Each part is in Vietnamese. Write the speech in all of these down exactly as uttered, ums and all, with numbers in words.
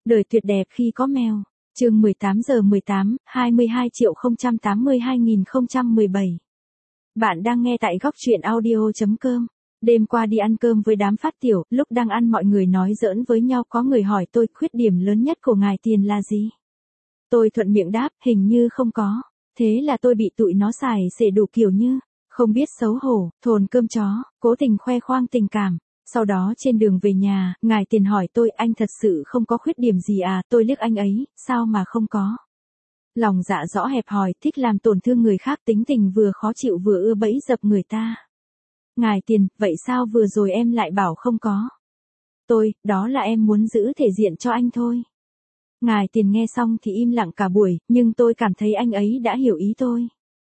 Đời tuyệt đẹp khi có mèo. Chương mười tám giờ mười tám, hai mươi hai triệu không trăm tám mươi hai nghìn không trăm mười bảy. Bạn đang nghe tại góc truyện audio chấm com. Đêm qua đi ăn cơm với đám phát tiểu, lúc đang ăn mọi người nói giỡn với nhau, có người hỏi tôi khuyết điểm lớn nhất của ngài Tiền là gì. Tôi thuận miệng đáp, hình như không có. Thế là tôi bị tụi nó xài xể đủ kiểu như, không biết xấu hổ, thồn cơm chó, cố tình khoe khoang tình cảm. Sau đó trên đường về nhà, ngài Tiền hỏi tôi, anh thật sự không có khuyết điểm gì à, tôi liếc anh ấy, sao mà không có. Lòng dạ rõ hẹp hòi, thích làm tổn thương người khác, tính tình vừa khó chịu vừa ưa bẫy dập người ta. Ngài Tiền, vậy sao vừa rồi em lại bảo không có? Tôi, đó là em muốn giữ thể diện cho anh thôi. Ngài Tiền nghe xong thì im lặng cả buổi, nhưng tôi cảm thấy anh ấy đã hiểu ý tôi.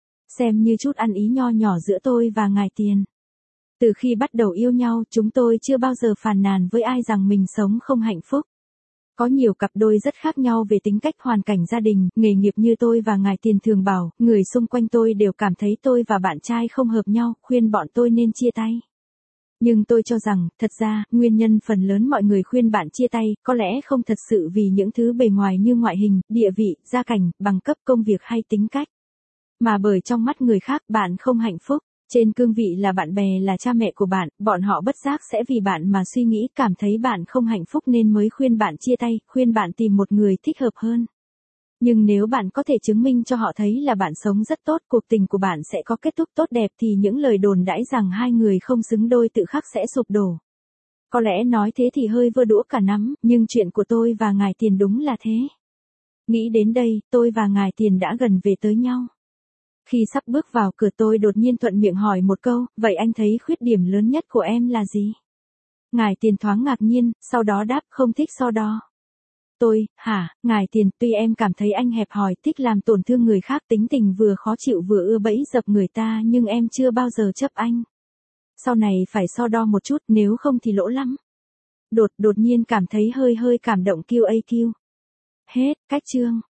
Xem như chút ăn ý nho nhỏ giữa tôi và ngài Tiền. Từ khi bắt đầu yêu nhau, chúng tôi chưa bao giờ phàn nàn với ai rằng mình sống không hạnh phúc. Có nhiều cặp đôi rất khác nhau về tính cách, hoàn cảnh gia đình, nghề nghiệp như tôi và ngài Tiền thường bảo, người xung quanh tôi đều cảm thấy tôi và bạn trai không hợp nhau, khuyên bọn tôi nên chia tay. Nhưng tôi cho rằng, thật ra, nguyên nhân phần lớn mọi người khuyên bạn chia tay, có lẽ không thật sự vì những thứ bề ngoài như ngoại hình, địa vị, gia cảnh, bằng cấp công việc hay tính cách. Mà bởi trong mắt người khác, bạn không hạnh phúc. Trên cương vị là bạn bè, là cha mẹ của bạn, bọn họ bất giác sẽ vì bạn mà suy nghĩ, cảm thấy bạn không hạnh phúc nên mới khuyên bạn chia tay, khuyên bạn tìm một người thích hợp hơn. Nhưng nếu bạn có thể chứng minh cho họ thấy là bạn sống rất tốt, cuộc tình của bạn sẽ có kết thúc tốt đẹp, thì những lời đồn đãi rằng hai người không xứng đôi tự khắc sẽ sụp đổ. Có lẽ nói thế thì hơi vơ đũa cả nắm, nhưng chuyện của tôi và ngài Tiền đúng là thế. Nghĩ đến đây, tôi và ngài Tiền đã gần về tới nhau. Khi sắp bước vào cửa, tôi đột nhiên thuận miệng hỏi một câu, vậy anh thấy khuyết điểm lớn nhất của em là gì? Ngài Tiền thoáng ngạc nhiên, sau đó đáp, không thích so đo. Tôi, hả, ngài Tiền, tuy em cảm thấy anh hẹp hòi, thích làm tổn thương người khác, tính tình vừa khó chịu vừa ưa bẫy dập người ta, nhưng em chưa bao giờ chấp anh. Sau này phải so đo một chút, nếu không thì lỗ lắm. Đột, đột nhiên cảm thấy hơi hơi cảm động, kiu a kiu. Hết, cách chương.